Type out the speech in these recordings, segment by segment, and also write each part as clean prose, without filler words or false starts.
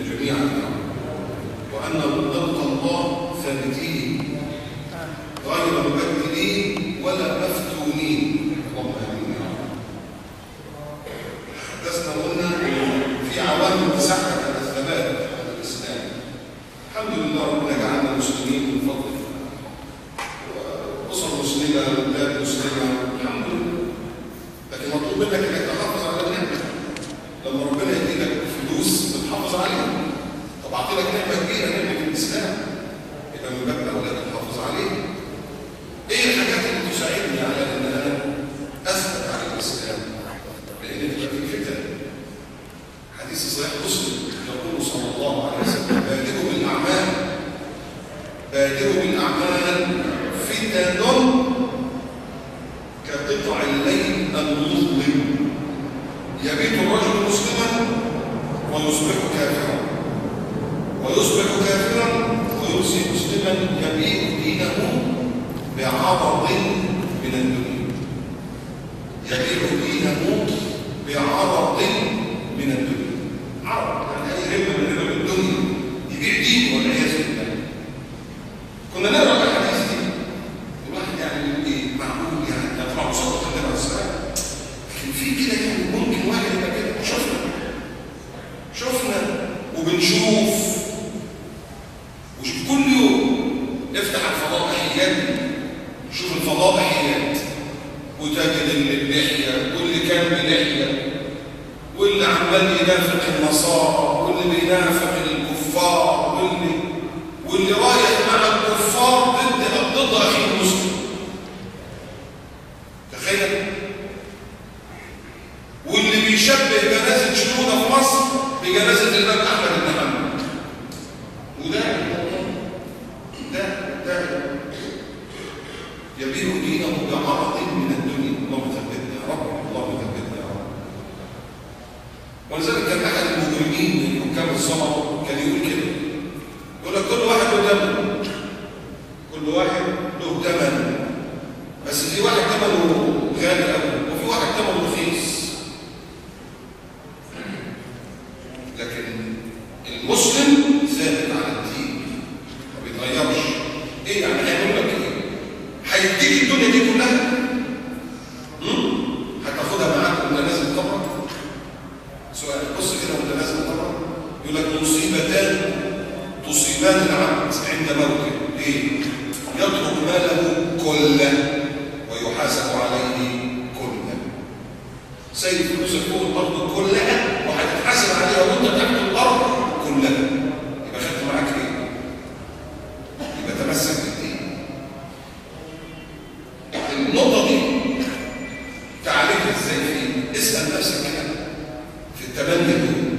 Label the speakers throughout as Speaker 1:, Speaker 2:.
Speaker 1: جميعا، وأن نلقى الله ثابتين غير مبدلين ولا مفتونين. اللهم آمين. حدثنا قلنا في عوامل تساعد على الثبات على الإسلام. الحمد لله ربنا جعلنا مسلمين من فضله، وأسر مسلمة وبلاد مسلمة الحمد لله. لكن مطلوب منك انك تحافظ على النعمة. لما ربنا يديلك فلوس بتحافظ عليها. طب اعطي لك نعمة كبيرة، نعمة الإسلام، يبقى من باب أولى تحافظ عليها. ايه الحاجات اللي تساعدني على ان انا اثبت على الإسلام؟ لأن تبقى في فتن. حديث صحيح مسلم يقول صلى الله عليه وسلم: بادروا بالأعمال، بادروا بالأعمال فتن كقطع الليل المظلم، يبيت الرجل مسلما ويصبح كافرا، ويصبح كافرا ويمسي مسلما، يبيع دينه بعرض من الدنيا، يبيع دينه بعرض من الدنيا. عرض يعني اي ربا من ربا الدنيا، يبيع دينه والعياذ بالله. كنا نقرا الحديث دي الواحد يعني يقول ايه معقول، يعني طبعا مصدق النبي عليه الصلاه، لكن في كده يعني ممكن واحد يبقى كده. شفنا وبنشوف كل يوم نفتح الفضائحيات، شوف الفضائحيات وتجد اللحيه واللي كان بلحيه واللي عمال ينافق النصارى واللي بينافق الكفار واللي رايح مع الكفار ضد اخيه المسلم. تخيل. واللي بيشبه جنازه شنودة في مصر بجنازه الامام احمد بن حنبل. وده يبيع دينه بعرض من الدنيا. اللهم ثبتنا يا رب، اللهم ثبتنا يا رب. ولذلك كان احد المجرمين من حكام الصبر كان يقول كده، يقول لك كل واحد له ثمن، كل واحد له ثمن، بس في واحد ثمنه غالي قوي وفي واحد ثمنه رخيص. لكن المسلم ثابت على الدين ما بيتغيرش. ايه يعني هيعمل لك ايه؟ هيديك الدنيا دي كلها؟ هتاخدها معاك وانت نازل قبرك؟ سؤال، بص كده وانت نازل قبرك يقول لك مصيبتان تصيبان العبد عند موته. ايه؟ يترك ماله كله ويحاسب عليه كله. سيد فلوسك فوق الارض كلها وهتتحاسب عليها وانت تحت الارض كلها. يبقى خدت معاك ايه؟ يبقى تمسك بالدين. النقطه دي تعالجها ازاي؟ فيه اسال نفسك كده في التمني دول.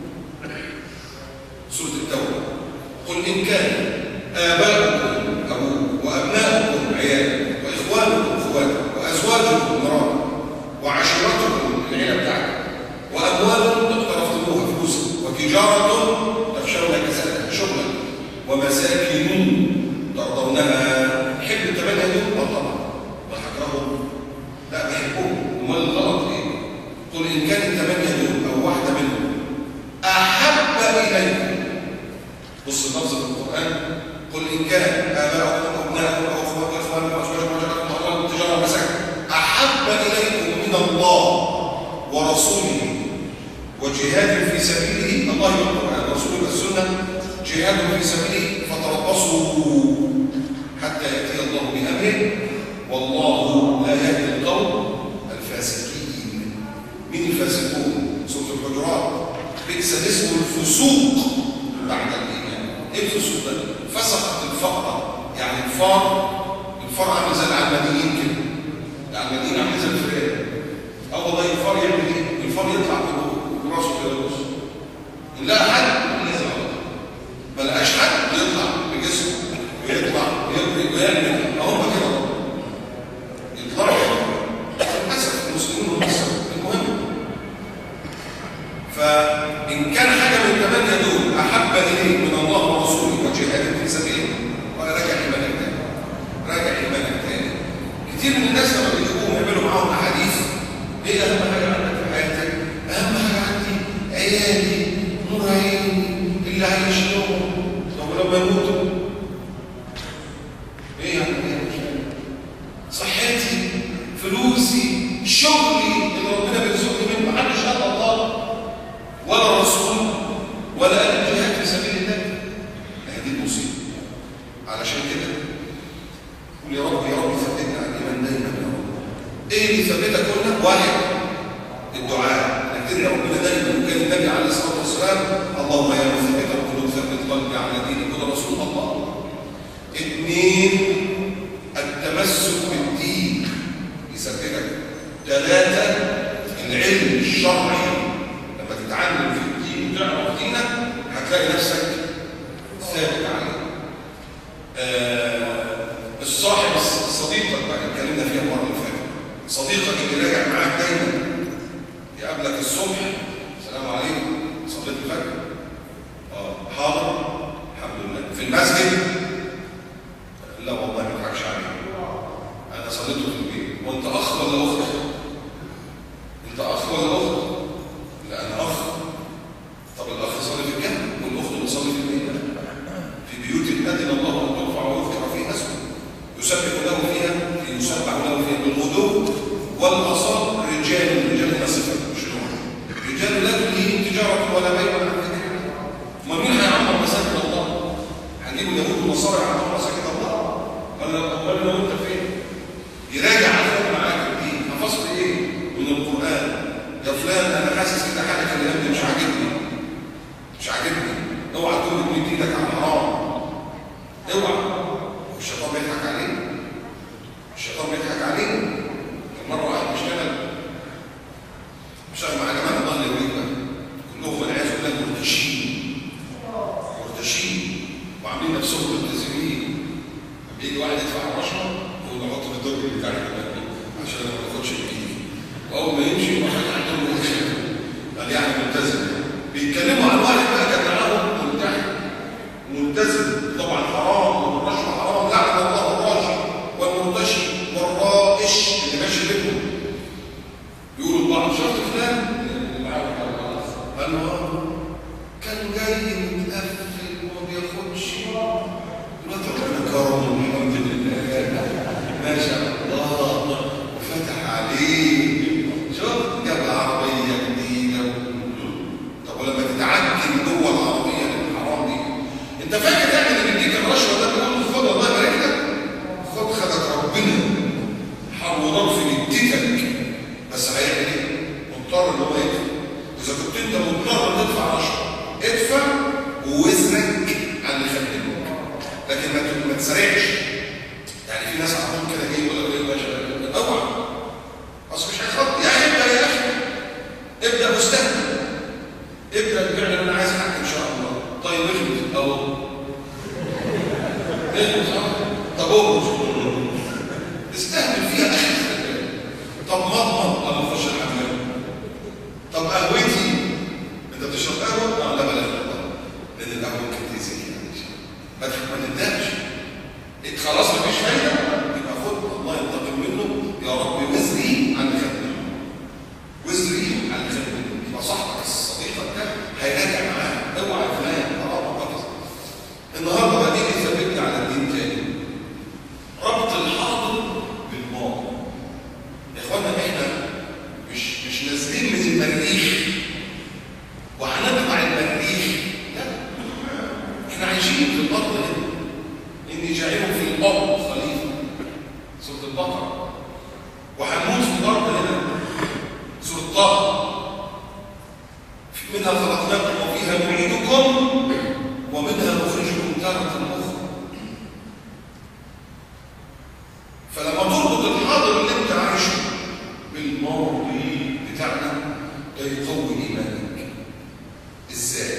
Speaker 1: سوره التوبه: قل ان كان آباؤكم أبوه وأبناؤكم عيال وإخوانكم إخواتكم وأزواجكم مرات وعشيرتكم العيلة بتاعتكم وأموال اقترفتموها فلوسا وتجارة تخشون كسادها شغلا ومساكن ترضونها. حب التمنى دول؟ طبعا. بحكرهم؟ لا بحبهم. امال الغلط ايه؟ قل ان كان التمنى دول او واحده منهم احب اليكم. بص اللفظ في القران: قل ان كان اباؤكم وابناؤكم واخوانكم وازواجكم وعشيرتكم واموال تجاره ومساكن احب اليكم من الله ورسوله وجهاد في سبيله. الله يقول القران، ورسوله والسنه، جهاد في سبيله فتربصوا حتى ياتي الله بامره والله لا يهدي القوم الفاسقين. مين الفاسقون؟ سوره الحجرات: بئس الاسم الفسوق بعد الايمان. ايه الفسوق ده؟ فسقت الفقره، يعني الفار عامل زي العلمانيين كده. العلمانيين عامل زي الفئران. والله الفار يعمل ايه؟ الفار يطلع براسه كده. بص لا حد لازم ما لقاش حد يطلع بجسمه ويطلع ويجري ويعمل هم كده يطلعوا. للاسف المسلمين هم السبب. المهم، فان كان حاجه من الثمانيه دول احب اليك من الله ورسوله وجهاد في سبيله، راجع ايمانك تاني، راجع ايمانك تاني. كتير من الناس لما بيجيبوهم يعملوا معاهم احاديث: ايه اهم حاجه عندك في حياتك؟ اهم حاجه عندي عيالي، نور عيني، طب ولما يموتوا ايه يعني؟ صحتي، فلوسي، شغلي اللي ربنا بيرزقني منه، محدش قال الله ولا رسول ولا قال الجهاد في سبيل الله. هذه المصيبه. علشان كده قول يا رب يا رب ثبتنا على الايمان دايما يا رب. ايه اللي ثبتك؟ قلنا واحد الدعاء، انك تدعي ربنا دايما. وكان النبي عليه الصلاه والسلام اللهم يا مثبت القلوب ثبت قلبي على دينك، وده رسول الله. اثنين التمسك بالدين يثبتك. ثلاثه العلم الشرعي، لما تتعلم في الدين وتعرف دينك هتلاقي نفسك ثابت عليه. الصاحب صديقك بقى اتكلمنا فيها المره اللي فاتت، صديقك اللي راجع معاك دايما يقابلك الصبح السلام عليكم صليت الفجر؟ حاضر الحمد لله. في المسجد؟ لا والله ما تضحكش عليك انا صليته في البيت. وانت اخ ولا اخت؟ انت اخ ولا اخت؟ لا انا اخ. طب الاخ يصلي في الجنه والاخت تصلي في البيت. في بيوت اذن الله ان ترفع ويذكر فيها اسمه يسبح له فيها بالغدو والاصال. رجال صفه شنو؟ رجال لا تلهيهم تجاره ولا بيع ولا ذكر الله. ما مين هيعمر مساجد الله؟ هنجيب اليهود والنصارى يعمروا مساجد الله؟ ولا لو انت فين؟ يراجع على معاك الدين. حفظت ايه من القران؟ يا فلان انا حاسس كده حاجه في الكلام ده مش عاجبني. اوعى تقول ان ايدك على الحرام. اوعى. الشيطان بيضحك عليه. مره واحد بيشتغل مع جماعه الله اللي يريد بقى كلهم والعياذ بالله مرتشين وعاملين نفسهم ملتزمين. بيجي واحد يدفع الرشوه وهو يحط في الدرج بتاع الجماعه عشان ما ياخدش بايديه، واول ما يمشي يروح عندهم قال يعني ملتزم. بيتكلموا عن واحد بقى كان معاهم ملتزم طبعا حرام والرشوه حرام، لعن الله الراشي والمرتشي والرائش اللي ماشي بينهم. يقولوا بعض شرط فلان اللي معاه قال له كان جاي متقفل وما بياخدش، دلوقتي ربنا كرمه الحمد لله ما شاء الله وفتح عليه. شوف جاب عربيه جديده. طب ولما تتعجل جوه العربيه الحرام دي، انت فاكر يعني اللي بيديك الرشوه ده بيقول خد الله يبارك لك؟ خدك ربنا حر ونار في جدتك، بس هيعمل ايه؟ مضطر ان هو يدفع. اذا كنت انت مضطر تدفع رشوه ادفع ووزنك على اللي خدمك، لكن ما تسرعش. يعني في ناس عندهم كده جاي يقول لك ايه يا باشا اوعى اصل مش هيخاطر. يا اخي ابدا مستهدف، ابدا الفعل اللي انا عايز حق ان شاء الله. طيب اخبط اهو طب استهدف فيها اخي. طب مضمض انا بخش الحمام. طب قهوتي انت بتشرب قهوه؟ لا بلاش لان القهوه ممكن تاذيك يعني. ما تبداش خلاص مفيش فايده يبقى خد الله ينتقم منه يا رب وزري عن خدمه. يبقى صاحبك الصديقه ده هيراجع معاه. اوعى فلان حرام وقصد. النهارده بقى نيجي ثبتنا على الدين تاني. ربط الحاضر بالماضي. يا اخوانا احنا مش نازلين من المريخ وهنطلع المريخ، لا احنا عايشين في الارض هنا. اني جاعل في الارض خليفه سوره البقره، وهنموت في الارض هنا سوره طه. منها خلقناكم وفيها نعيدكم ومنها نخرجكم تارة أخرى. فلما تربط الحاضر اللي انت عايشه بالماضي بتاعنا ده يقوي ايمانك. ازاي؟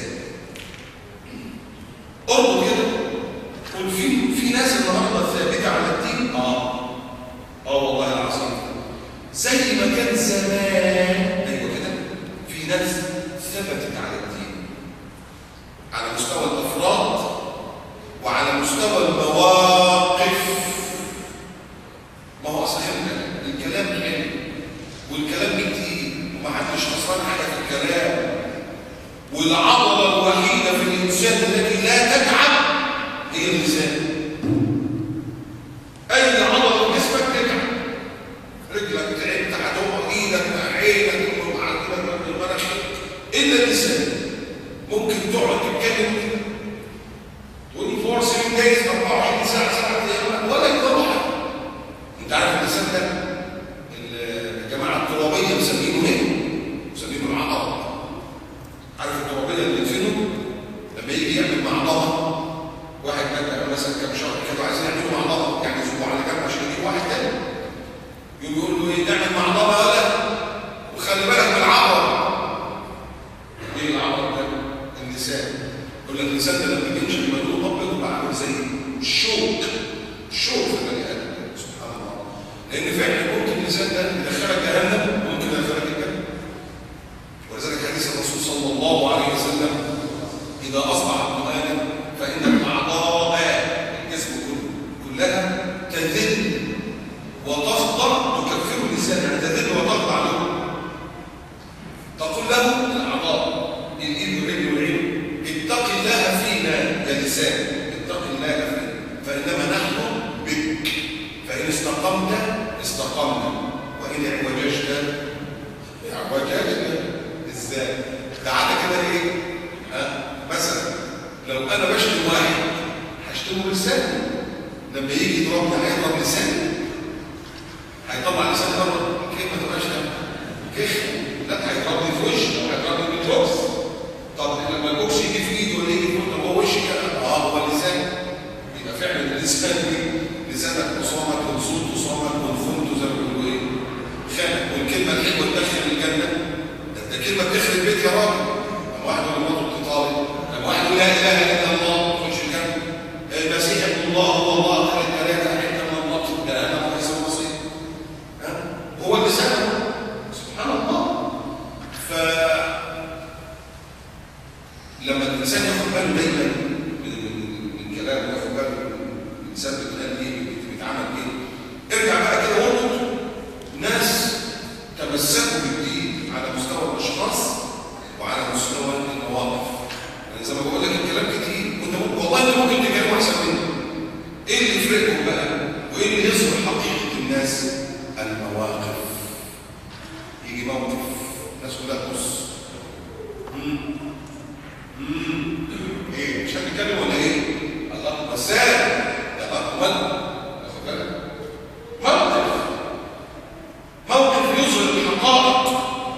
Speaker 1: اربط كده. قول في ناس النهارده ثابته على الدين. والله العظيم زي ما كان زمان. ايوه كده في ناس ثبتت على الدين على مستوى الافراد وعلى مستوى المواقف. ما هو اصلا الكلام حلو والكلام كتير ومحدش خسران حاجه في الكلام، والعضله العضلة الوحيدة في الإنسان التي لا تتعب هي اللسان. أي عضلة في جسمك تتعب، رجلك تعبت هتقع، إيدك عينك مناخيرك، إلا اللسان. ممكن تقعد تتكلم 24 7 days 24 ساعة 7 أيام ولا يطلع. أنت عارف اللسان ده الجماعة الترابية مسمينه إيه؟ مسمينه العضلة. عارف الترابية اللي يدفنوا لما يجي يعمل معضلة، واحد مثلا كام شهر كانوا عايزين يعملوا معضلة، يعني يسيبوه على جنب عشان يجيب واحد تاني، يقول له ايه نعمل معضلة ولا وخلي بالك من العضلة. ايه العضلة ده؟ اللسان. يقول لك اللسان ده لما بيمشي بيبقى ابيض وبقى عامل زي الشوك في البني ادم. سبحان الله. لان فعلا ممكن اللسان ده يدخلك جهنم وممكن يدخلك الجنة. ولذلك حديث الرسول صلى الله عليه وسلم إذا أصبح ابن آدم فإن الأعضاء الجسم كلها تذل وتخضع، تكفر اللسان يعني تذل وتخضع له. تقول له الأعضاء الإيد والرجل والعين اتق الله فينا يا لسان، اتق الله فينا فإنما نحن بك، فإن استقمت استقمنا وإن اعوججت اعوججنا. ازاي؟ تعالى كده ايه؟ مثلا لو انا بشتم واحد هشتمه بلساني، لما يجي يضربني هيضرب لساني، هيطلع لساني بره كيف ما تبقاش كيف؟ لا هيضربني في وشي او هيضربني بالبوكس. طب لما البوكس يجي في ايده ولا يجي في وشه هو وشي كده هو اللسان. يبقى فعلا اللسان دي لسانك وصامك وصوت وصامك وفمته زي ما بيقولوا ايه؟ خانق. والكلمه الحلوه تدخل الجنه، ده كلمه بتخرب البيت يا راجل. لما واحد يقول لمراته بتطالب، لما واحد يقول لا اله الا الله يخش الجنه، المسيح ابن الله هو الله ثلاثه حته من الله ده انا وليس المصير. هو اللسان. سبحان الله. لما الانسان ياخد باله دايما من كلامه، ياخد باله الانسان بيتقال ايه، بيتعمل ايه، ارجع بقى كده وانظر ناس تمسكوا بالدين على مستوى الاشخاص وعلى مستوى المواقف. يعني زي ما بقول لك الكلام كتير وانت والله انت ممكن تتكلم احسن مني. ايه اللي يفرقهم بقى وايه اللي يظهر حقيقه الناس؟ المواقف. يجي موقف الناس كلها تبص ايه مش هنتكلم ولا ايه؟ الله مساء يا الله واخد بالك موقف يظهر الحقائق.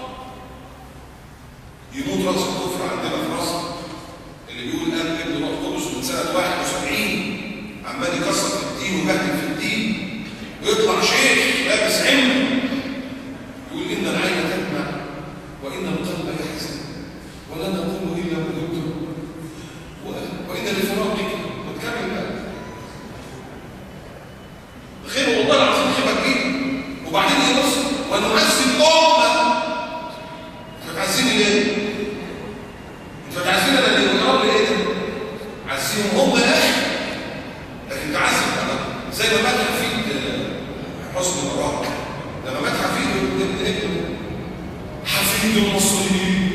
Speaker 1: يموت راس الكفر عندنا في مصر اللي بيقول قال ابن روح قدس من سنه 71 عمال يكسر في الدين ويبهدل في الدين، ويطلع شيخ لابس عمه يقول ان العين تدمع وان القلب يحزن ولا نقول الا ما قلت وان لفراقك وتكمل بقى خير والله العظيم خيبك جدا. وبعدين يبص ونعذب امه. انت بتعذبني ليه؟ انت بتعذبني انا ليه؟ يا رب ايه ده؟ عذبهم هم يا اخي، لكن تعذب انا زي ما مات حفيد حسني مبارك لما مات حفيد ابن حفيد المصريين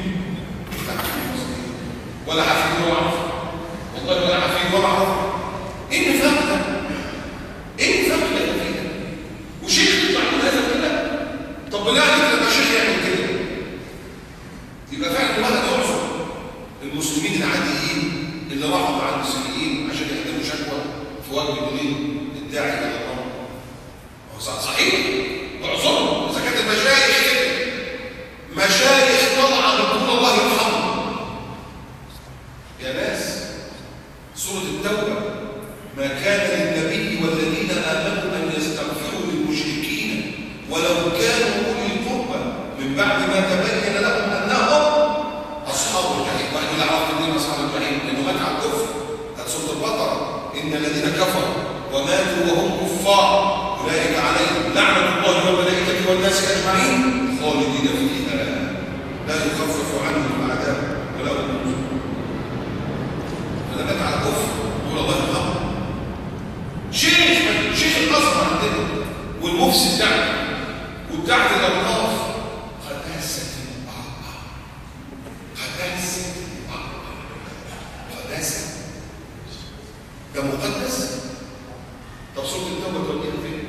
Speaker 1: ولا حفيد ولا عرف والله ولا حفيد ولا عرف. ايه النفاق ده؟ ايه النفاق اللي احنا فيه ده؟ وشيخ يطلع من هذا الكلام. طب بالله عليك لما شيخ يعمل كده يبقى فعلا الواحد يعذر المسلمين العاديين اللي راحوا مع المسيحيين عشان يقدموا شكوى في وجه دين الداعي الى الله. هو صحيح اعذرهم اذا كانت المشايخ كده، مشايخ طالعه بتقول الله يرحمه. يا ناس سوره التوبه ما كان للنبي والذين امنوا ان يستغفروا للمشركين ولو كانوا اولي القربى من بعد ما تبين لهم انهم اصحاب الجحيم. واحد يقول عرفت منين اصحاب الجحيم؟ لانه مات على الكفر. كانت سوره البقره ان الذين كفروا وماتوا وهم كفار اولئك عليهم لعنه الله والملائكه والناس اجمعين خالدين فيها لا يخفف عنهم العذاب ولا هم ينظرون. فده مات على الكفر يقول الله يرحمه. شيخ الازهر عندنا والمفسد بتاعنا وبتاعت الاوقاف خدها الست خدها الست قداسة. ده مقدس. طب سورة التوبة توديها فين؟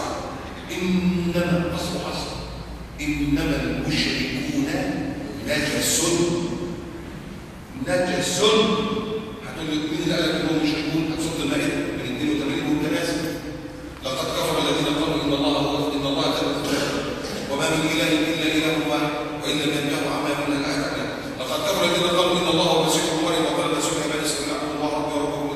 Speaker 1: إنما أصل إنما المشركون نجس. هتقول لي مين اللي قال لك انهم مشركون؟ هتصد المائدة من 82 والتنازل. لقد كفر الذين قالوا إن الله ثالث وما من إله إلا إله واحد وإن لم ينتهوا عما يقول الآية. لقد كفر الذين قالوا إن الله هو المسيح ابن مريم وقال المسيح يا بني إسرائيل اعبدوا الله ربي وربكم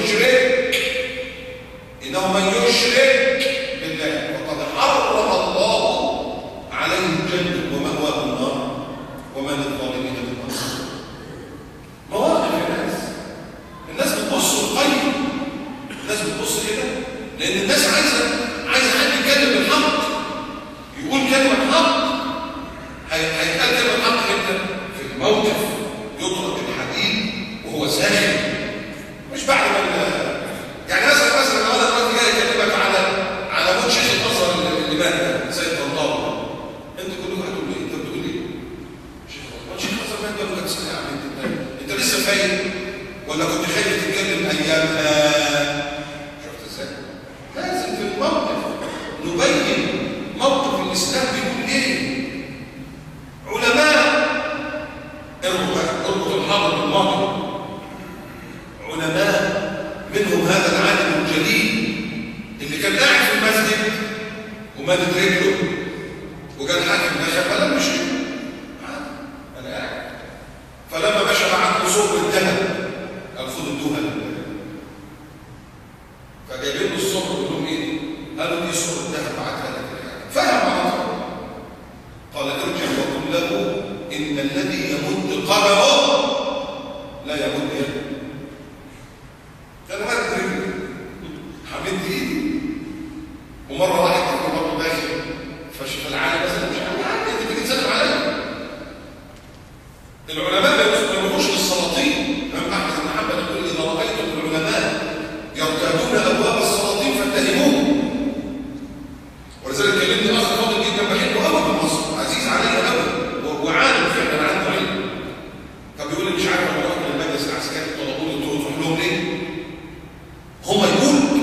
Speaker 1: إنه من يشرك بالله وقد حرم الله عليه الجنة ومأواه النار وما للظالمين من نصير. مواقف الناس بتبص القيم، الناس بتبص كده لأن الناس عايزة حد يتكلم بالحق، يقول كلمة حق. هيتقال كلمة حق امتى؟ في الموقف يضرب الحديد وهو ساخن، مش بعد ما يعني مثلا لو انا دلوقتي جاي اكلمك على موت شيخ الازهر اللي مات سيد طنطاوي، انت كلكم هتقولوا ايه؟ انت بتقول ايه؟ شيخ الازهر مات بقى لك سنه يا عم، انت لسه فايق ولا كنت خايف تتكلم ايامها؟ شفت ازاي؟ لازم في الموقف نبين موقف الاسلام بيقول ايه؟ علماء اربط الحاضر بالماضي، علماء منهم هذا العالم الجليل اللي كان قاعد في المسجد ومادت رجله وجاء الحاكم ماشي فلم مش انا قاعد، فلما مشى معاه صوب الذهب الخذ ادوها لله، فجايبين له الصبر يقول لهم ايه؟ قالوا دي صوب الذهب بعتها لك. فهم على طول، قال ارجع وقل له ان الذي يمد قدمه لا يمد يده. كان واحد رجل حمد ايدي ومره واحد برضه داخل فشوف العالم مثلا مش عارف انت بتيجي تسلم عليا. العلماء ما يروحوش للسلاطين. امام احمد بن حنبل يقول اذا رايتم العلماء يرتادون ابواب السلاطين فاتهموهم. ولذلك كلمني اخ فاضل جدا بحبه قوي في مصر، عزيز عليا قوي وعالم فعلا عنده علم. طب يقول لي مش عارف لما رحت للمجلس العسكري طلبوني قلت له تروح لهم ليه؟ هم يقولوا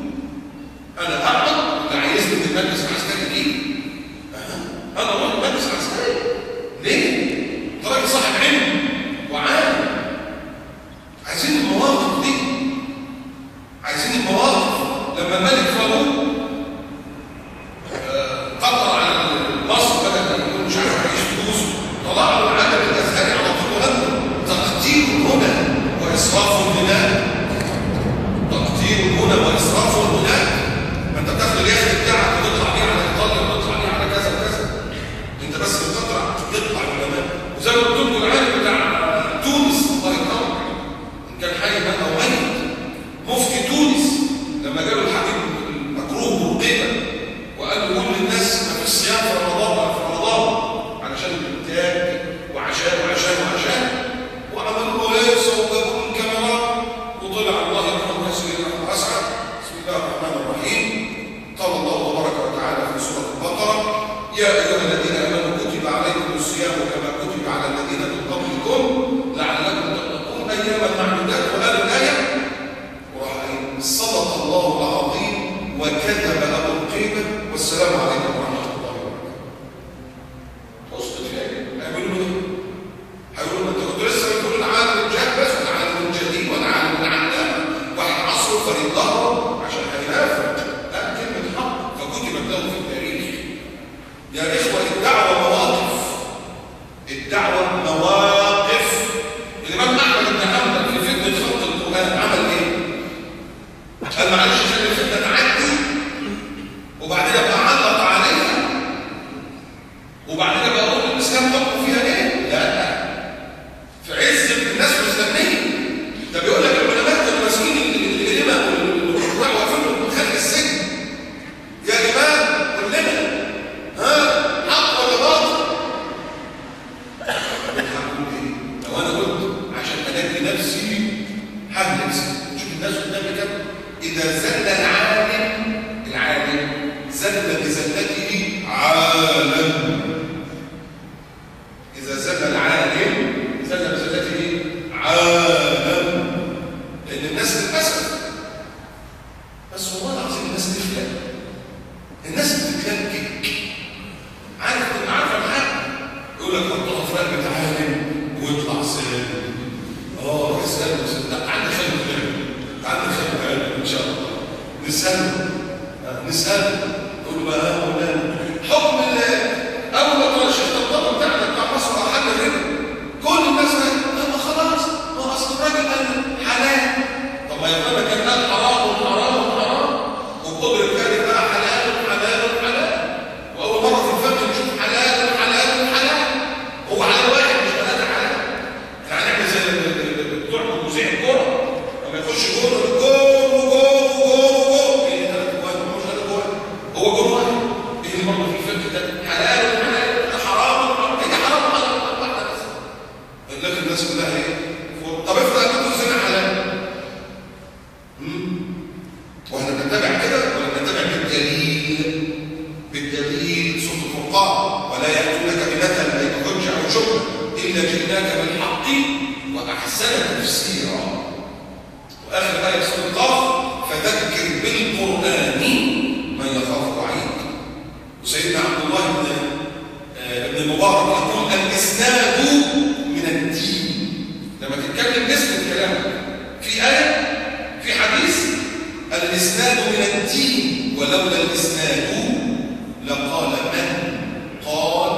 Speaker 1: انا اعرف اللي عايزني من المجلس العسكري ليه؟ انا اروح المجلس العسكري ليه؟ انت راجل صاحب علم وعالم. عايزين المواقف دي، عايزين المواقف. لما الملك فاروق قطر على مصر بدل ما يقول مش عارف ايش فلوسه، طلع له العالم الازهري على طول وغنى تقتيل هنا واسراف البناء. تقتيل هنا واسراف البناء. ما انت بتاخد اليخت بتاعك وتطلع بيه على ايطاليا وتطلع بيه على كذا وكذا، انت بس بتطلع تطلع العلماء. وزي ما قلت لكم العالم بتاع تونس الله يرحمه ان كان حي مات او ميت، مفتي تونس لما جاله الحبيب مكروه برقيبه وقال له قول للناس ما فيش صيام في رمضان ولا في رمضان علشان الانتاج وعشان وعملوا له ليس وجابوا له الكاميرات وطلع الله يرحمه ياسر رحمه اسعد. بسم الله الرحمن الرحيم. قال الله تبارك وتعالى في سوره البقره يا ايها الذين امنوا كتب عليكم الصيام كما كتب على الذين من قبلكم لعلكم تتقون اياما معدودات. وقال الايه صدق الله العظيم وكذب ابو القيمه والسلام عليكم ورحمه الله وبركاته. وصلت فيها هيقولوا له هيقولوا انت كنت لسه بتقول العالم الجهاد بس والعالم الجديد والعالم العلامه واحد عصره فريد ظهره عشان هينافق. لا، كلمه حق فكتبت له في التاريخ. يا اخوه الدعوه مواقف، الدعوه مواقف. الامام احمد بن حنبل في فتنه خط القران عمل ايه؟ قال معلش عشان الفتنه تعدي وبعدين ابقى علق عليها وبعدين ابقى اقول الاسلام حكم فيها ايه؟ لا، في عز الناس مستنيه. ده بيقول لك العلماء كانوا ماسكين الامام والدعوه واقفين خارج السجن. يا امام قول لنا حق ولا باطل؟ هقول ايه؟ لو انا قلت عشان انادي نفسي ههلك. شوف الناس قدامي كده، إذا زل العالم زل بزلته عالم. إذا زل العالم زل بزلته عالم. نسأله تعال نخلي بالنا، تعال نخلي بالنا إن شاء الله، نسأله نقول له بقى مولانا حكم أول ما طلع الشيخ الطلبة بتاعنا بتاع مصر أحل الربا، كل الناس قالت خلاص ما أصل الراجل قال حلال. طب ما يا ترى كان قال حرام وحرام وحرام وقدر الثاني بقى حلال وحلال وحلال، وأول مرة في الفقه نشوف حلال وحلال وحلال، هو حلال واحد مش ثلاثة حلال. يعني نعمل زي بتوع مذيع الكورة لما يخش جول جول جول جول ايه ثلاث جوال مش ثلاث جوال، هو جول واحد. ايه برضه في الفقه ده حلال وحلال حرام وحرام، ايه حرام وحرام واحدة بس. لكن الناس كلها ايه؟ طب افرض انكم الزنا حلال، واحنا بنتبع كده ولا بنتبع بالدليل؟ بالدليل سورة الفرقان ولا يأتونك بمثل أي بحجة أو شبهة إلا جئناك بالحق وأحسن تفسيرا. وآخر آية سورة القاف فذكر بالقرآن من يخاف وعيد. وسيدنا عبد الله بن المبارك يقول الإسناد من الدين. لما تتكلم اسم كلامك في آية في حديث الإسناد من الدين، ولولا الإسناد لقال من قال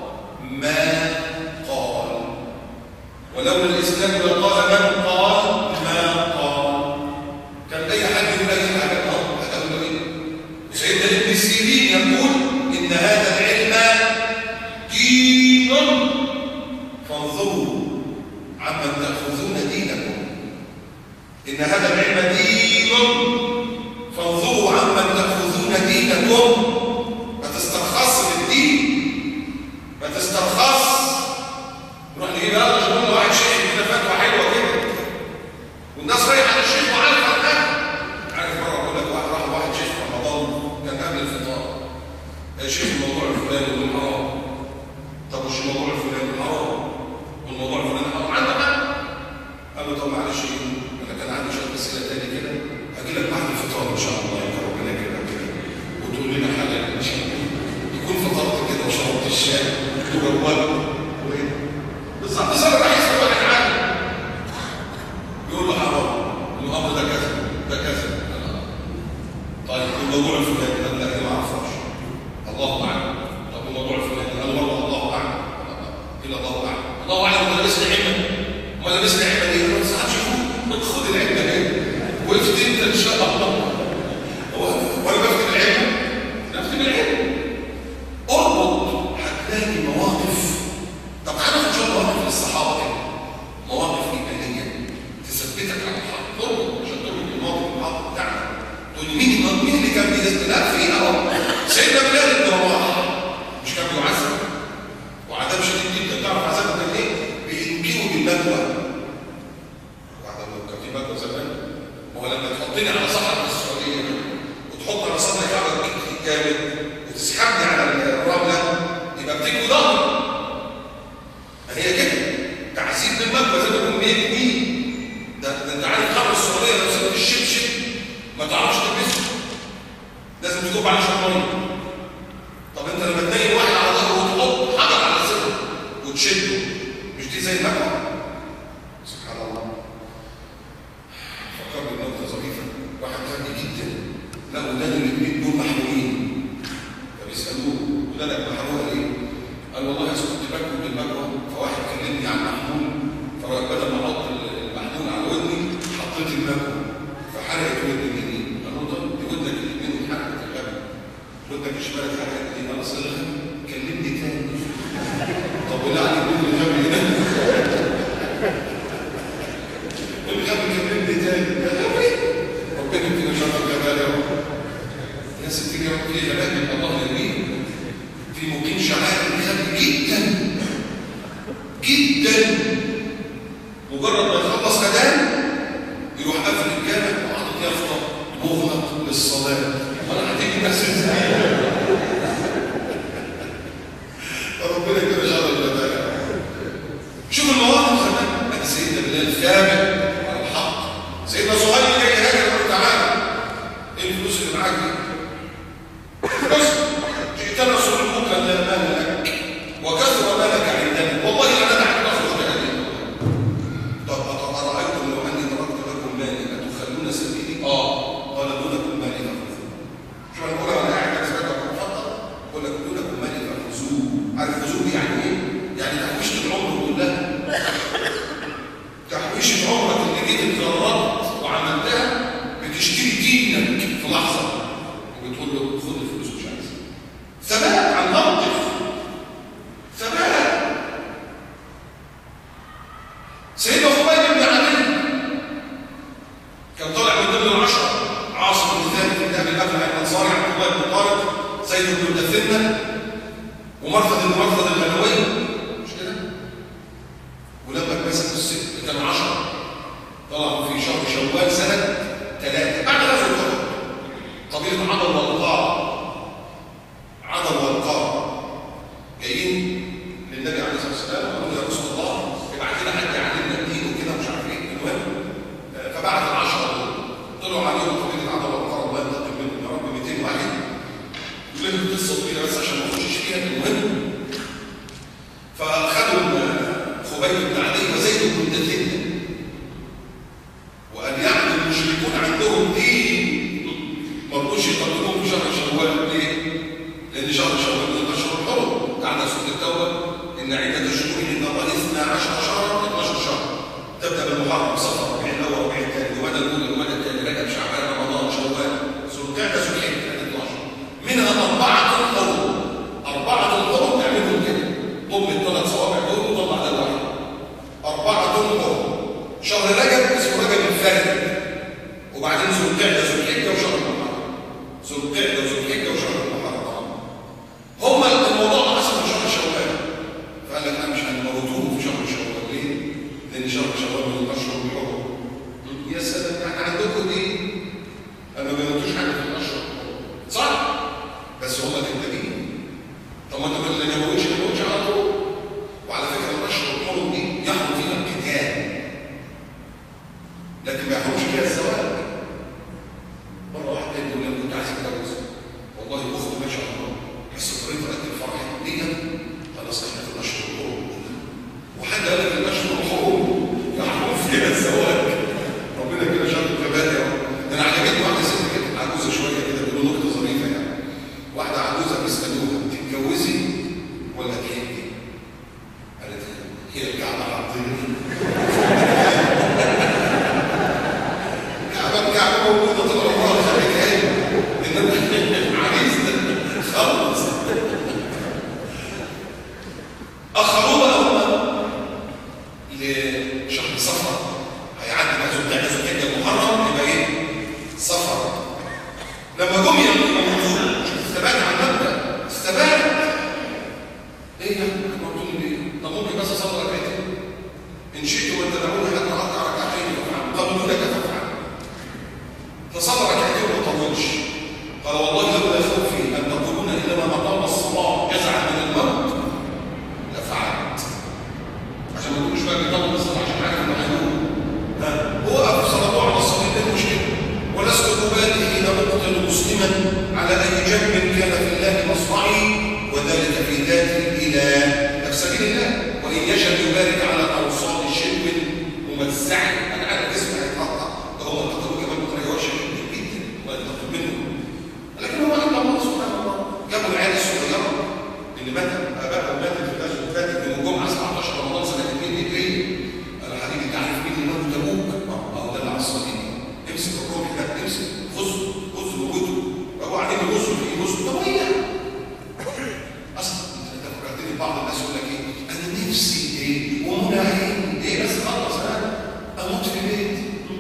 Speaker 1: ما قال، ولولا الإسناد لقال من قال ما قال. كان أي حد يقول أي حاجة هتقول إيه؟ وسيدنا ابن سيرين يقول إن هذا العلم دين فانظروا عمن تأخذون دينكم. إن هذا العلم دين فانظروا عمن تأخذون دينكم. ما تسترخص بالدين، ما تسترخص. نروح نجيب هذا شغل واحد شيخ كده فتوى حلوة كده والناس رايحة للشيخ وعارفة عنها. عارف مرة بقول لك راح واحد شيخ في رمضان كان قبل الفطار، يا شيخ الموضوع الفلاني والحرام. طب وش الموضوع الفلاني والحرام والموضوع الفلاني حرام عندك بقى؟ قال له طب معلش انا كان عندي شويه اسئله تاني كده هاجي لك بعد الفطار ان شاء الله يا ربنا كده وتقول لنا حاجه ان شاء الله تكون فطرت كده وشربت الشاي وجوالك وايه بالظبط. بس انا راح يسال واحد عنه يقول له حرام، الامر ده كذا ده كذا. طيب الموضوع الفلاني قال لا ما اعرفش الله اعلم. طب الموضوع الفلاني قال والله الله اعلم. الا الله اعلم. الله اعلم ولا لبسنا عمه ولا لبسنا عمه دي ما تساعدش خد العلم اهي وقفت انت ان شاء الله. وانا بكتب العلم نكتب العلم. اربط هتلاقي مواقف. طب هناخد شويه مواقف للصحابه كده، مواقف ايمانيه تثبتك على الحق. اربط عشان تربط المواقف بالحق بتاعنا. تقول مين اللي كان بيثبت؟ لا في اهو سيدنا بلال بن رباح مش كان بيعذب وعذاب شديد جدا. تعرف عذابه كان ايه؟ بينكروا بالمدوى. زمان هو لما تحطني على صحراء السعوديه وتحط على صدري كعبه جامد وتسحبني على الرمله يبقى بتكوي ظهري. ما هي كده تعذيب بالمكوى زي ما يكون بيكوي. ده انت عارف حر السعوديه لو سبت الشبشب ما تعرفش تلبسه، لازم تجوب عليه شويه ميه. طب انت لما تنيم واحد على ظهره وتحط حجر على صدره وتشده، مش دي زي المكوى؟ سبحان الله. فكرت بنقطة ظريفة. واحد غني جدا لقوا ودانه الاثنين دول محروقين، فبيسألوه ودانك محروقة ليه؟ قال والله أنا كنت باكل بالمكوى فواحد كلمني عن محمول فبدل ما أحط المحمول على ودني حطيت المكوى فحرقت ودني اليمين. قال له طب دي ودنك اليمين اتحرقت الغبي، ودنك الشمال اتحرقت ليه؟ قال أصل الغبي كلمني تاني. طب واللي عليك يقول الغبي هنا الغبي كلمني تاني يا غبي. ربنا يدينا شر الغباء يا رب. الناس بتيجي في غباء من الله يمين، في مقيم شعائر الغبي جدا جدا. مجرد ما يخلص اذان يروح قافل الجامع وحاطط يافطه مغلق للصلاه. وانا هتيجي الناس ازاي؟ ربنا يدينا شر الغباء. شوف المواقف زمان. ادي سيدنا بلال ثابت على الحق. سيدنا صهيب جاي هاجر يقول له تعالى ايه الفلوس اللي معاك دي؟ فلوس جئتنا صلبوك لا مال لك وكثر مالك عندنا والله لا ندعك نخرج بهذه. طب ارايتم عيشة عمرك اللي جيت اتغربت وعملتها بتشتري دينك في لحظة وبتقول له خد الفلوس مش عايز. ثبات على الموقف، ثبات. سيدنا خبيب بن علي كان طالع من ضمن العشرة، عاصم بن ثابت بن ابي الافلح الانصاري، عبد الله بن طارق، زيد بن دثنه، ومرثد بن مرثد الغنوي، مش كده؟ ولما مسكوا الست كانوا 10 طلعوا في شهر شوال سنه 3 بعد غزوه احد. قبيله عضل والقاع، عضل والقاع جايين للنبي عليه الصلاه والسلام وقالوا يا رسول الله ابعت لنا حد يعلمنا الدين وكده مش عارف ايه. المهم فبعت ال10 طلعوا عليهم قبيله عضل والقاع، الله ينتقم منهم يا رب 200 واحد. يقول لك قصه طويله بس عشان ما نخشش فيها. المهم فاخذوا خبيب بن علي وزيد بن دثنه وان يعبد المشركون عندهم دين ما رضوش يقتلوهم في شهر شوال. ليه؟ لان شهر شوال من الاشهر الحرم. قعدنا سوره التوبه ان عده الشهور عند الله 12 شهرا 12 شهر تبدا بالمحرم، صفر، ربيع الاول، ربيع الثاني، جمادى الاولى، جمادى الثاني، رجب، شعبان، رمضان، شوال، ذو القعده، ذو الحجه، 12. منها 4 حرم. 4 حرم تعملهم كده، ضم ال3 صوابع دول وطلع ده واحد. 4 حرم. شهر رجب اسمه رجب الفرد، وبعدين ذو القعده، ذو الحجه، وشهر المحرم. ذو القعده وذو الحجه وشهر المحرم. هم الموضوع ده حصل في شهر شوال، فقال لك انا مش هنموتوهم في شهر شوال. ليه؟ لان شهر شوال من الاشهر الحرم. يا سلام، احنا عندكم دي انا ما بيموتوش حاجه في الاشهر صح؟ بس هم كذابين. طب ما انت اللي ما يموتش على طول. وعلى فكره الاشهر الحرم دي يحرم فيها القتال لكن ما يحرمش فيها الزواج. مره واحده يقول لي كنت عايز اتجوز، والله اخته ما شاء الله بس طريقه قد الفرح دي خلاص احنا في الاشهر الحرم. وحد قال لك الاشهر الحرم يحرم فيها الزواج. ربنا كده شر الكبائر يا رب. ده انا عجبتني واحده ست كده عجوزه شويه كده بيقولوا نكته ظريفه يعني. واحده عجوزه بيسالوها تتجوزي ولا تحبي؟ قالت هي الكعبه حاطين الكعبه موجوده طول عمرها خليك هاي انما عريس خلص. اخروه بقى هم لشهر صفر، هيعدي بقى ذو القعده ذو الحجه المحرم يبقى ايه؟ صفر. لما جم يموتوا استبعد عن المبدا، استبعد ايه ده؟ موتوني ليه؟ طب ممكن بس اصلي ركعتين ان شئتم ان تدعوني حتى اقطع ركعتين فافعل، طب دون لك فافعل. فصلى ركعتين وما طولش. قال والله لولا خوفي ان تقولون انما مقام الصلاه جزعا من الموت لفعلت. عشان ما تقولوش بقى بيطلب الصلاه عشان عارف انه هيموت. وقف صلاته على الصليب ده مشكله. ولست ابالي حين اقتل مسلما على اي جنب كان في الله مصرعي وذلك في ذات الاله سبيل الله، وان يشاء يبارك على اوصال شبه ممزع. انا عارف جسمي هيتقطع، ده هو التقطيع كمان بطريقه وحشه جدا وينتقم منه، لكن هو عند الله سبحانه وتعالى. جابوا العيال الصغيره اللي ماتت ابائهم ماتت في الغزوه اللي فاتت يوم الجمعه 17 رمضان سنه 2 هجريه. قال يا حبيبي انت عارف مين اللي مات تبوك؟ اهو ده اللي على الصليب. امسك الروح ده، امسك غزو موته. وابو قاعدين يغزوا فيه غزو. طب هي اصلا انت فكرتني بعض الناس يقول لك ايه؟ انا نفسي ايه؟ ومنى عين ايه؟ بس خلص انا اموت في بيت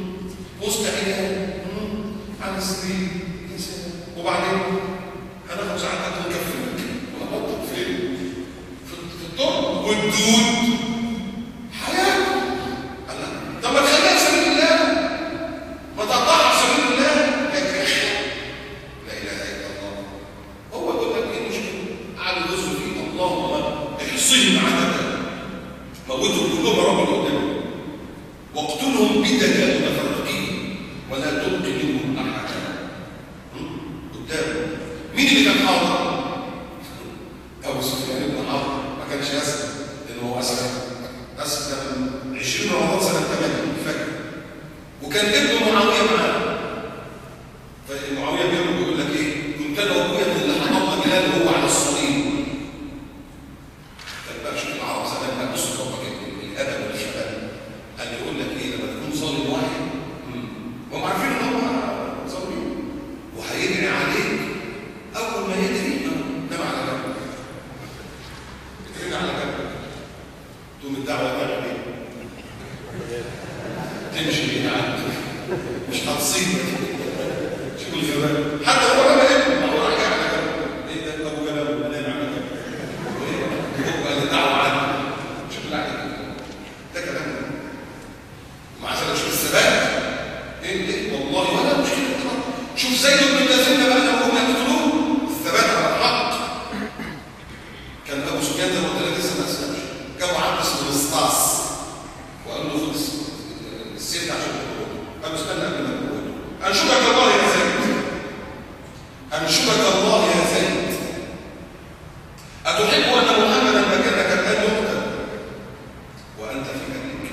Speaker 1: مستحيل على السرير وبعدين هناخد ساعات قد نكفلك ونحطك فين؟ في التراب والدود حياه. طب ما تخليها في سبيل الله، ما تقطعها في سبيل الله. لا اله الا الله. هو يقول لك ايه المشكله؟ قعدوا يغزوا فيه، اللهم احصهم عددا، موتهم كلهم يا رب قدامهم، واقتلهم بددا متفرقين ولا تبق منهم احدا. قدامه مين اللي كان حاضر؟ ابو سفيان بن حرب. ما كانش يسلم لانه هو اسلم كان 20 رمضان سنه 8 الفجر، وكان ابن معاويه معاه. فمعاويه بيقول لك ايه؟ كنت انا وابويا من اللي حضرنا بلال وهو على الصليب. كان بقى شوف العرب زمان بقى بص ربك الادب والشباب. قال يقول لك ايه؟ تمشي بيها عندك مش هتصيبك. شوف الغباء، حتى هو لما ابن ما هو راجع على جنب، ايه ده ابو جلال وبنام على جنب، هو قال الدعوه عنه. شوف العقل ده كلام مع ذلك. شوف الثبات ايه والله ولا مشكله. شوف زيد بن الذين بقى لو هم يقتلوه الثبات على الحق. كان ابو سفيان ده قلت لك لسه ما اسلمش، جابوا عبد اسمه الاسطاس وقال له خد السيف عشان تقوله. قال له استنى قبل ما تقوله، انشدك الله يا زيد، انشدك الله يا زيد، اتحب ان محمدا مكانك الان يقتل وانت في مكانك؟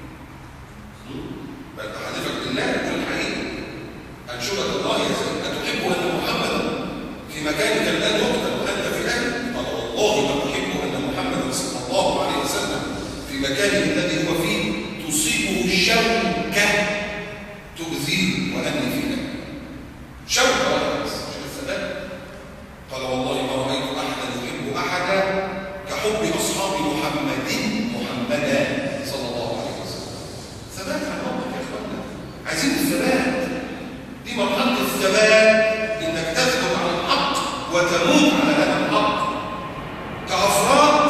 Speaker 1: بل احلفك بالله كل حقيقي، انشدك الله يا زيد، اتحب ان محمدا في مكانك الان يقتل وانت في اهلك؟ قال والله ما احب ان محمدا صلى الله عليه وسلم في مكانه الذي هو فيه تصيبه الشوكه تؤذيه واني في اهلك. شوكه واحده بس مش الثبات. قال والله ما رايت احدا يحب احدا كحب اصحاب محمدا صلى الله عليه وسلم. ثبات على الموقف يا اخوانا، عايزين الثبات. دي مرحله الثبات، انك تثبت على الحق وتموت على هذا الحق كافراد.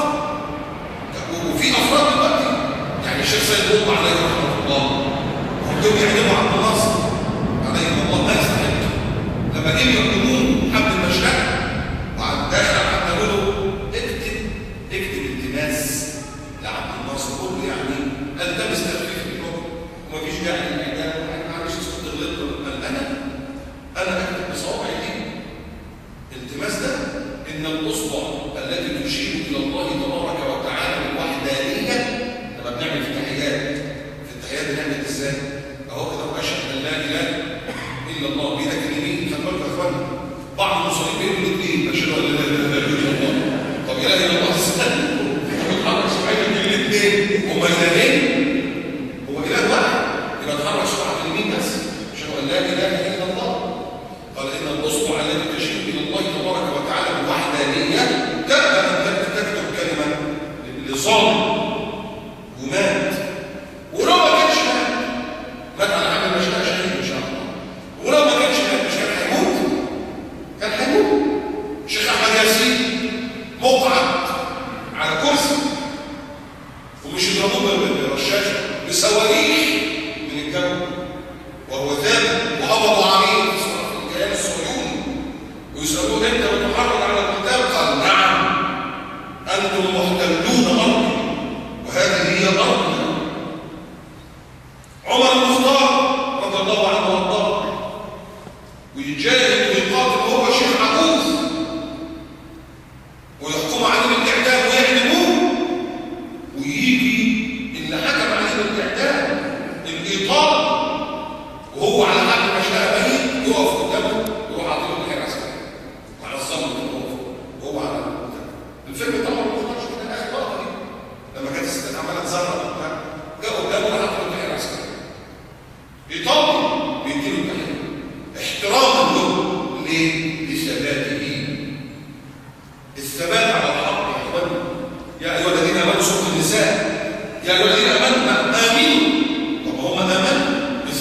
Speaker 1: وفي افراد دلوقتي يعني الشيخ سيد قطب عليه رحمه الله كانوا يعلموا عبد الناصر عليه الله ما يستحق، لما جم يقدموه حب المشرق وعند داخل حتى له اكتب التماس لعبد الناصر، قول له يعني التمس تخفيف الحكم ومفيش داعي للاعدام، معلش اسكت غلطت. قال انا اكتب بصوابعي دي التماس ده ان الاصبع التي تشير الى الله تبارك وتعالى بالوحدانيه. لما بنعمل في التحيات بنعمل ازاي؟ اهو كده واشهد ان لا اله الا الله بايدك اليمين. خد بالك يا اخوانا، بعض المصلين بيقولوا الاثنين اشهد ان لا اله الا الله. طب اله الا الله ازاي؟ بتحرك صباعك الاثنين هما الهين، هو اله واحد يبقى تحرك صباعك اليمين بس. اشهد ان لا اله الا الله. قال ان الاصبع التي تشير الى الله تبارك وتعالى بالوحدانيه تأبى ان تكتب كلمه لصالح ومات. ولو ما كانش مات على حاجه مش شهيد ان شاء الله. ولو ما كانش مات مش كان هيموت؟ كان هيموت. الشيخ احمد ياسين مقعد على كرسي ومش يضربوه بالرشاشه بصواريخ من الجو وهو ثابت، وقبضوا عليه في الكيان الصهيوني ويسالوه انت بتحرض على القتال؟ قال نعم، انتم محتلون ارضي وهذه هي ارضنا. عمر المختار رضي الله عنه وارضاه ويجاهد ويقاتل وهو شيخ عجوز ويحكم عليه بالاعدام ويعدموه، ويجي اللي حكم عليه بالاعدام الايطال وهو على حق المشهد ميت يقف قدامه يروح عاطله الحين عسكري مع الظلم وهو على الفيلم. طبعا ما اختارش من اخر لقطه دي لما كانت الستات عماله تزرق جاء قدامه راح عاطله الحين عسكري ايطالي بيديله التحيه احتراما له. ليه؟ لثباته. الثبات على الحق يا اخواني. يا ايها الذين امنوا سوره النساء، يا ايها الذين امنوا طب هم امنوا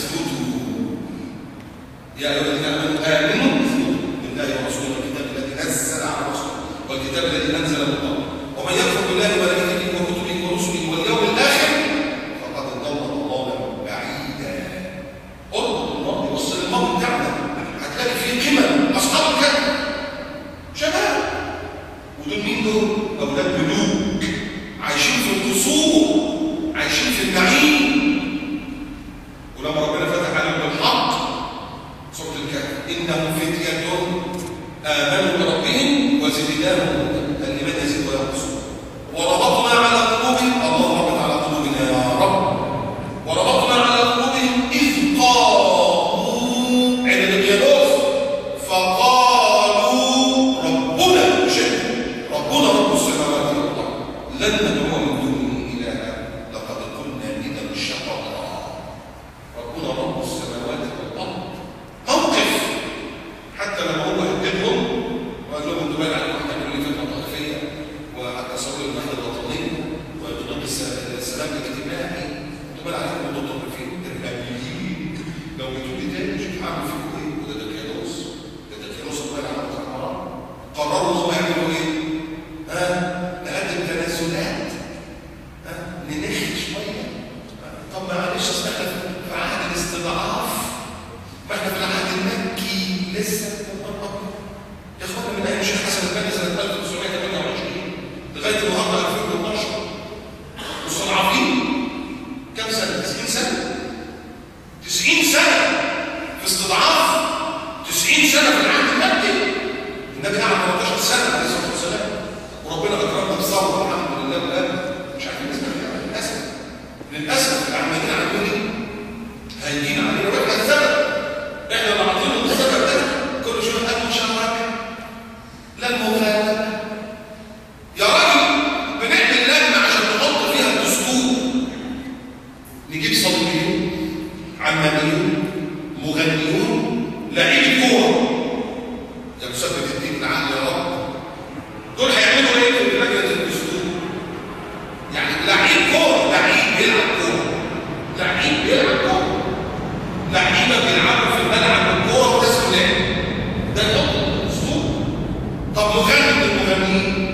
Speaker 1: يا ايها الذين امنوا اثبتوا بالله ورسوله والكتاب الذي نزل على رسوله والكتاب الذي انزل من قبل، ومن يكفر بالله وملائكته وكتبه ورسله واليوم الاخر فقد ضل ضلالا بعيدا. اربط الماضي، بص للماضي بتاعنا هتلاقي فيه قمم اصحاب الكهف شباب، ودول مين دول؟ اولاد ملوك عايشين في القصور، عايشين في النعيم. ولما ربنا فتح عليهم بالحق سورة الكهف إنهم فتية آمنوا بربهم وزدناهم هدى. الإيمان يزيد وينقص. وربطنا على قلوبهم، اللهم ربط على قلوبنا يا رب. وربطنا على قلوبهم إذ قاموا عند القيامة فقالوا ربنا شيء، ربنا رب السماوات والأرض لن ندعو من دونه إلها لقد قلنا إذا شططا. ربنا رب السماوات والأرض موقف. حتى لما هو هددهم وقال لهم انتوا باين عليكم هتعملوا ايه في علمانيون، مغنيون، لعيبه كوره، يا مثبت الدين العقل يا رب، دول هيعملوا ايه في لجنه الدستور؟ يعني لعيب كوره، لعيب بيلعب كوره، لعيب بيلعب كوره، لعيبه بيلعبوا في الملعب الكوره وده اسمه لعب، ده يحط الدستور. طب مغني من المغنيين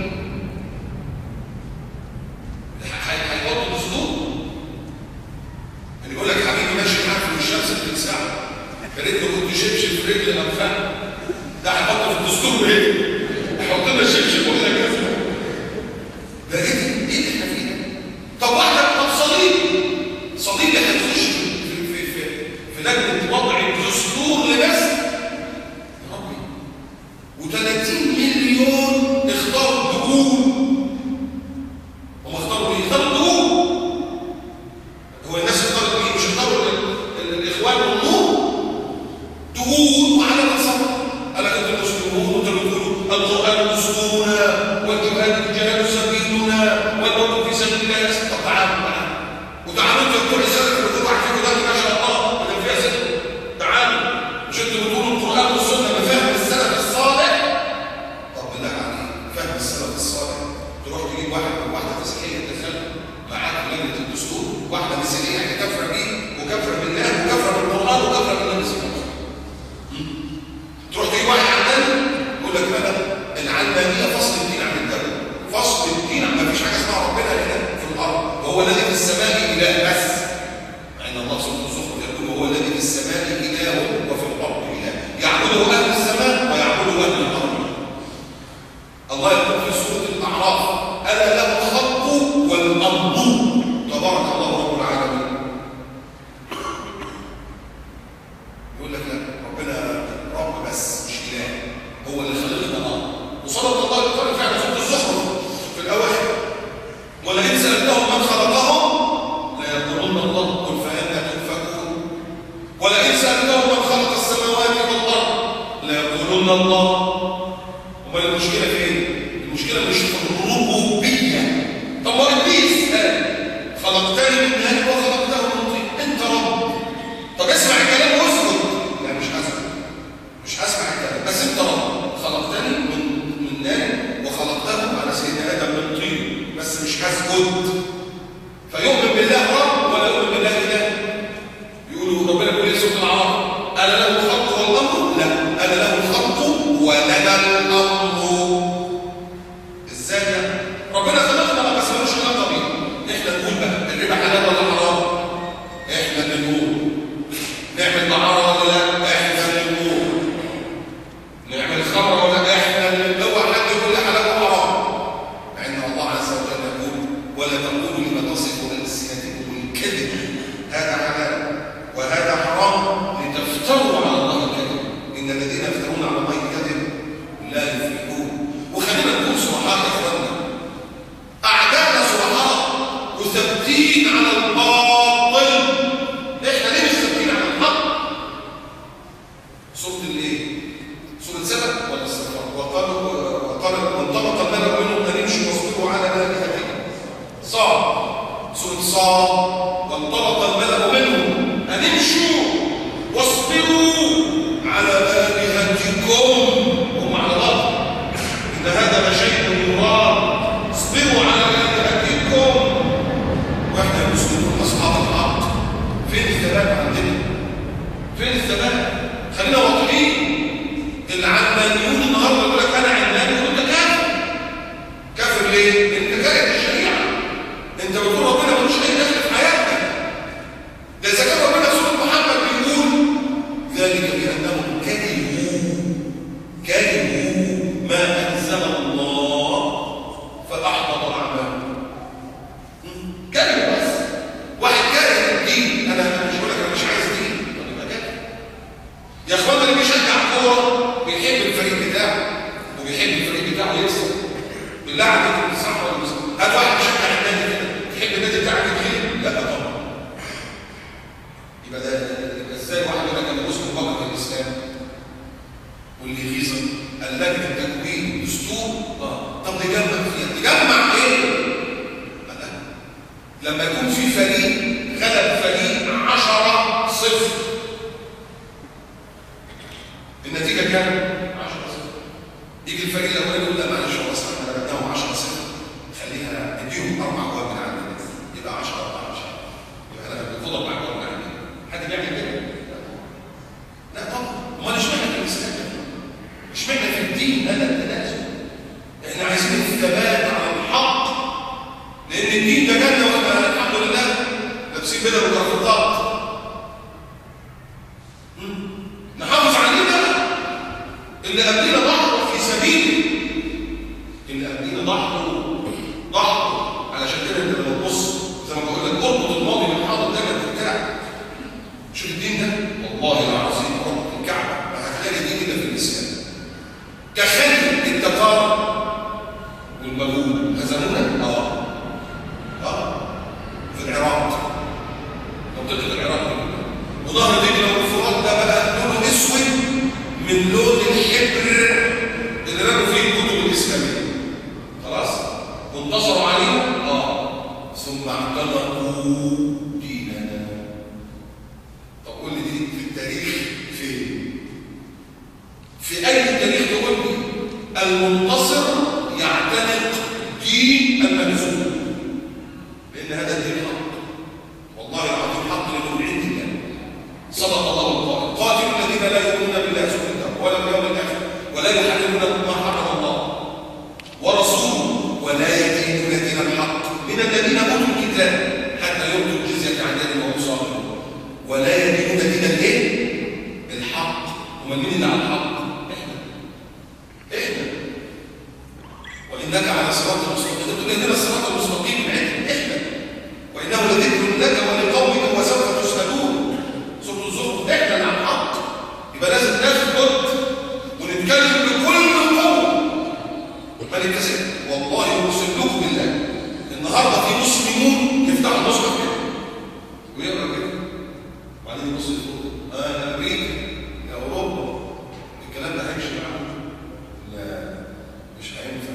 Speaker 1: هيحط الدستور؟ يعني يقول لك حبيبي ماشي معاك في الشمس بتلسعه، يا ريت ما كنت شبشب في رجل الانفاق، ده هيحط في الدستور ايه؟ هيحط لنا شبشب ولا كذا؟ ده ايه اللي احنا فيه ده؟ طب واحده، طب صليبي هتخش في لجنه وضع الدستور لناس يا ربي، و30 مليون اختاروا الدهون. هم اختاروا ايه؟ اختاروا الدهون. هو الناس اختارت ايه؟ مش اختاروا الاخوان والنور؟ دهون وعلى نصر. قال لك انتوا مسلمون وانتوا بتقولوا القران دستورنا والجهاد سبيلنا والموت في سبيل الله. طب تعالوا وتعالوا انتوا بتقولوا السنه اللي بتقولوا واحد فيكم ما شاء الله ولا فيها سنه، تعالوا مش انتوا بتقولوا القران والسنه بفهم السلف الصالح. طب بالله عليك، فهم السلف الصالح تروح تجيب واحد او واحده مسيحيه تدخلها معاك في لجنه الدستور، واحده مسيحيه يعني كافره بيه وكافره بالله وكافره بالقران وكافره بالنبي صلى الله عليه وسلم. تروح تجيب واحد عندنا يقول لك انا العلمانيه فصل الدين عن الدوله، فصل الدين عن ما فيش حاجه اسمها ربنا هنا في الارض، وهو الذي في السماء اله بس. مع ان الله سبحانه وتعالى يقول وهو الذي في السماء اله وفي الارض اله، يعبده اهل السماء ويعبده اهل الارض. الله يقول في سوره الاعراف الا له الخلق والامر تبارك الله رب العالمين. يقول لك لا، ربنا رب بس مش اله، هو اللي خلقنا. وصدق الله يقول فعلا سوره الزخرف في الاواخر ولئن سالتهم من خلقهم ليقولن الله قل فأنى تؤفكون. ولئن سالتهم من خلق السماوات والارض ليقولن الله. امال المشكله فين؟ المشكله مش في الربوبيه. طب ما ابليس قال خلقتني من نار وخلقته من طين، انت رب. طب اسمع الكلام واسكت. لا مش هسمع الكلام، بس انت رب، خلقتني من نار وخلقته على سيدنا ادم من طين، بس مش هسكت. فيؤمن بالله رب ولا يؤمن بالله اله. يقولوا ربنا بيقول في سوره العرب الا له الخلق والامر؟ لا، الا له الخلق ولنا الامر. ازاي يعني؟ ربنا خلقنا بس ملوش علاقه بيه. احنا نقول بقى الربا حلال ولا حرام؟ احنا اللي نقول. نعمل دعاره ولا لا؟ احنا اللي نقول. نعمل خمره ولا لا؟ احنا اللي اوعى حد يقول لي حلال وحرام. مع ان الله عز وجل يقول ولا تقولوا لما تصف السنتكم الكذب هذا حلال وهذا حرام لتفتروا على الله الكذب ان الذين يفترون على الله الكذب لا يفلحون. وخلينا نكون صرحاء يا اخواننا، اعداءنا صرحاء وثابتين على الباطل. احنا ليه مش ثابتين على الحق؟ سوره الايه؟ سوره سبأ ولا الصفات؟ وانطلق الملأ منهم ان يمشوا واصبروا على آلهتهم. صاد، سوره صاد، وانطلق الملأ منهم ان يمشوا واصبروا على آلهتكم. هم على الارض ان هذا لشيء يراد، اصبروا على آلهتكم. واحنا المسلمون اصحاب الحق، فين الثبات عندنا؟ فين الثبات؟ خلينا واضحين. العلمانيون النهارده يقول لك انا علماني وانت كافر. كافر ليه؟ انت كاره الشريعه. انت بتقول ربنا ملوش اي دخل في حياتك. ده اذا كان ربنا في سوره محمد بيقول ذلك بانهم كرهوا ما انزل الله فاحبط اعمالهم. كلمه بس. واحد كاره الدين، انا مش بقول لك انا مش عايز دين، طب يبقى كافر. يا اخوانا اللي بيشجع كوره بيحب الفريق بتاعه وبيحب الفريق بتاعه يكسب. بالله عليك صح ولا مش صح؟ هات واحد بيشجع النادي كده، تحب النادي بتاعك يتخيل؟ لا طبعا. يبقى ده ازاي واحد يقول لك انا مسلم فقط في الاسلام واللي يغيظك اللجنه التكوين دستور؟ طب نجمع فيها، نجمع ايه؟ لما يكون في فريق غلب فريق 10-0 0. النتيجة كام؟ 10-0. يجي الفريق الأولاني يقول لا معلش هو أصلا احنا بدناهم 10-0، خليها نديهم 4 جوال من عندنا يبقى 10-14، يبقى أنا بفضل 4 جوال من عندنا. حد بيعمل كده؟ لا طبعا. أمال اشمعنى في الإسلام؟ اشمعنى في الدين هذا التنازل؟ احنا عايزين الثبات على الحق، لأن الدين ده جنة وإحنا الحمد لله لابسين بدل وكرافتات. نحافظ عليه بقى. اللي قبلنا ضحوا في سبيله، اللي قبلنا ضحوا علشان كده انت لما تبص زي ما بقول لك اربط الماضي بالحاضر دايما بتاعك. شوف الدين ده والله العظيم رب الكعبه ما هتلاقي دين كده في الاسلام. كخلق التتار والمغول هزمونا في العراق، منطقه العراق، وظهر دجله والفرات ده بقى لونه اسود من لون الحبر اللي رموا فيه الكتب الاسلاميه. خلاص وانتصروا عليهم ثم اعتنقوا ديننا. طب قول لي دي في التاريخ فين؟ في اي تاريخ تقول لي المنتصر يعتنق دين المهزوم؟ لان هذا الدين حق، والله العظيم حق لنور عند الله. صدق الله القائل قاتلوا الذين لا يؤمنون بالله ولا باليوم الاخر ولا يحرمون ما حرم الله ورسوله ولا يدينون دين الحق من الذين اوتوا الكتاب حتى يؤتوا الجزيه عن يد وهم صاغرون. ولا يدينون دين الايه؟ الحق. ومن مين اللي على الحق؟ احنا. وانك على صراط المستقيم. تقول لنا الصراط المستقيم احنا. وانه لذكر لك ولقومك وسوف تسالون. سوره الزخرف. احنا اللي على الحق. يبقى لازم نثبت ونتكلم بكل قوه ما نتكسف. والله اقسم لكم بالله النهارده في مسلمون يفتحوا المصحف كده ويقرا كده وبعدين يبص لفوق امريكا يا اوروبا الكلام ده هيمشي معاهم؟ لا مش هينفع.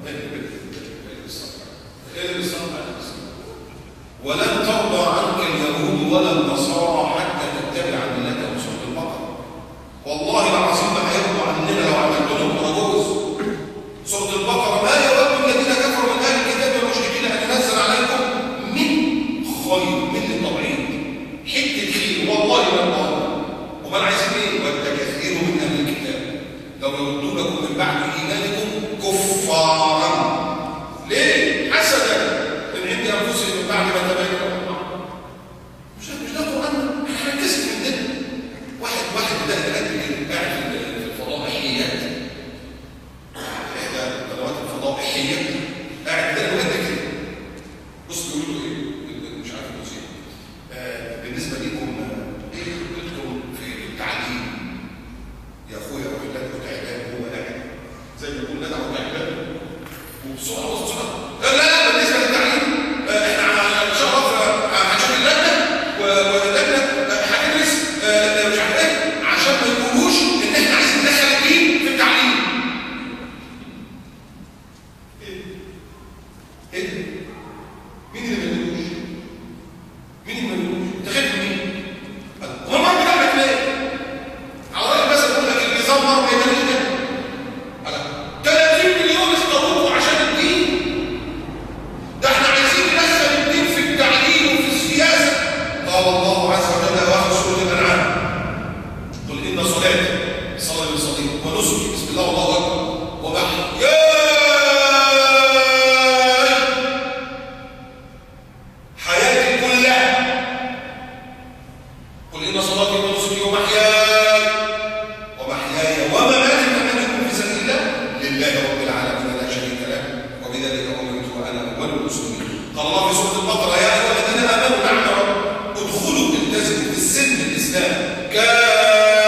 Speaker 1: ولن ترضى عنك اليهود ولا النصارى حتى تتبع ملتهم. سوره البقره. والله العظيم ما هيرضوا عننا لو عملت لهم كراجوز. سوره البقره. ما يود الذين كفروا من اهل الكتاب والمشركين ان ينزل عليكم من خير من التوعيد حته خير والله ما الله. امال عايزين ايه؟ ود كثير من اهل الكتاب لو يردونكم من بعد ايمانكم كفارا. ليه؟ حسدا من عند انفسهم من بعد ما تبين لهم. مش ده قران. احنا هنكسب من ده. واحد ده قاعد في الفضائيات، احدى قنوات الفضائيات، قاعد ده قد كده. بص بيقولوا ايه؟ مش عارف الموسيقى. بالنسبه لكم ايه خطتكم في التعليم يا اخويا؟ واخد لك تعبان هو قاعد زي ما يقول ندعو تعبان وبسرعه بسرعه. لا بالنسبه للتعليم احنا شرف هنشوف اللجنه واللجنه هتدرس مش عارف ايه عشان ما يقولوش ان احنا عايزين ندخل الدين في التعليم. ايه ده؟ مين اللي ما يقولوش؟ مين اللي ما يقولوش؟ انت خايف من مين؟ هو المرة بتعمل ليه؟ على رأي مثلا يقول لك النظام مرة ما يدرس كده. على 30 مليون اختاروه عشان الدين. ده احنا عايزين ندخل الدين في التعليم وفي السياسة. قال الله عز وجل واخر سورة الأنعام قل إن صلاتي صلاة للصليب ونسكي بسم الله والله أكبر ومحياي حياتي كلها. قل إن صلاتي ونسكي ومحياي ومماتي فمن يكون في سبيل الله لله رب العالمين لا شريك له وبذلك أمرت وأنا أول المسلمين. قال الله في سورة البقرة يا أيها الذين آمنوا نعم رب ادخلوا التزموا في السلم الإسلام كافة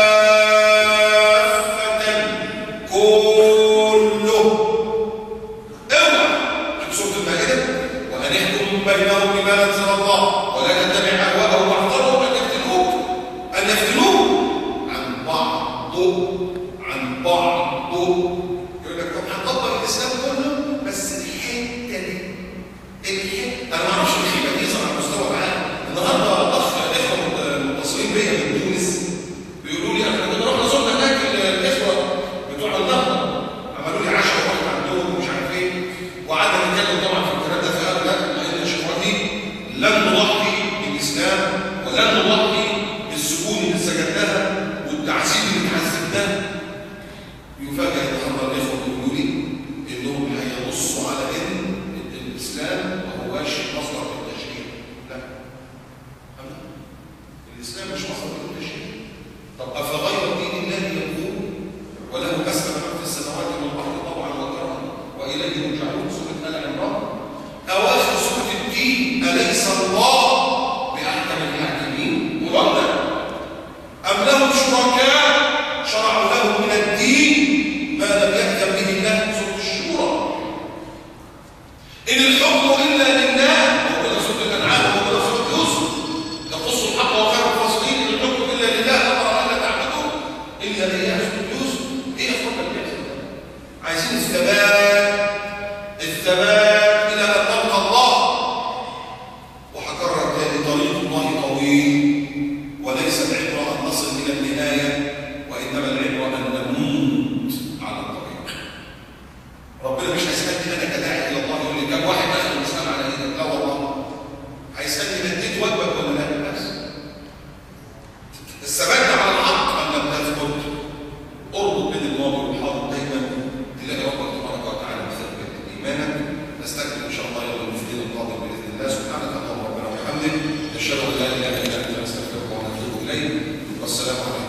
Speaker 1: كله. اوعى في سورة المائدة وأن يحكم بينهم بما أنزل الله ولا تتبع أهواءهم واحذرهم أن يفتنوك عن بعض. يقول لك طب هنطبق الإسلام كله بس الحتة دي أنا ما أعرفش الخيبة دي على مستوى العالم. النهارده ضخ الإخوة المتصلين بيا الإسلام مش أصل كل شيء. طب أفغير دين الله يقول وله أسلم من في السماوات والأرض طوعا وكرها وإليه يرجعون؟ سورة آل عمران. أواخر سورة الدين: أليس الله بأحكم الحاكمين؟ مردا أم لهم شركاء شرعوا لهم من الدين ما لم يحكم به الله؟ سورة الشورى. إن الحكم إلا لله، وكذا سورة الأنعام وكذا سورة يوسف يقص الحق وخير الفاصلين. إن الحكم إلا لله أمر أن لا تعبدوا إلا إياه. سورة يوسف. إيه أخبار اللي بيحصل؟ عايزين الثبات إلى أن نلقى الله. وهكرر تاني: طريق الله طويل، وليس العبرة أن نصل إلى النهاية، وإنما العبرة أن نموت على الطريق. ربنا مش هيسألني أنا كداعي إلى الله يقول لي كم واحد دخل الإسلام على إيدك؟ لا والله. هيسألني اديت واجبك ولا لا؟ بس الثبات على الحق أن لم تثبت. اربط بين الماضي والحاضر دايما، تلاقي ربك تبارك وتعالى مثبت إيمانك. نستكمل إن شاء الله يوم الاثنين القادم بإذن الله. سبحانك اللهم ربنا وبحمدك، نشهد أن لا إله إلا أنت، نستغفرك ونتوب إليك. والسلام عليكم.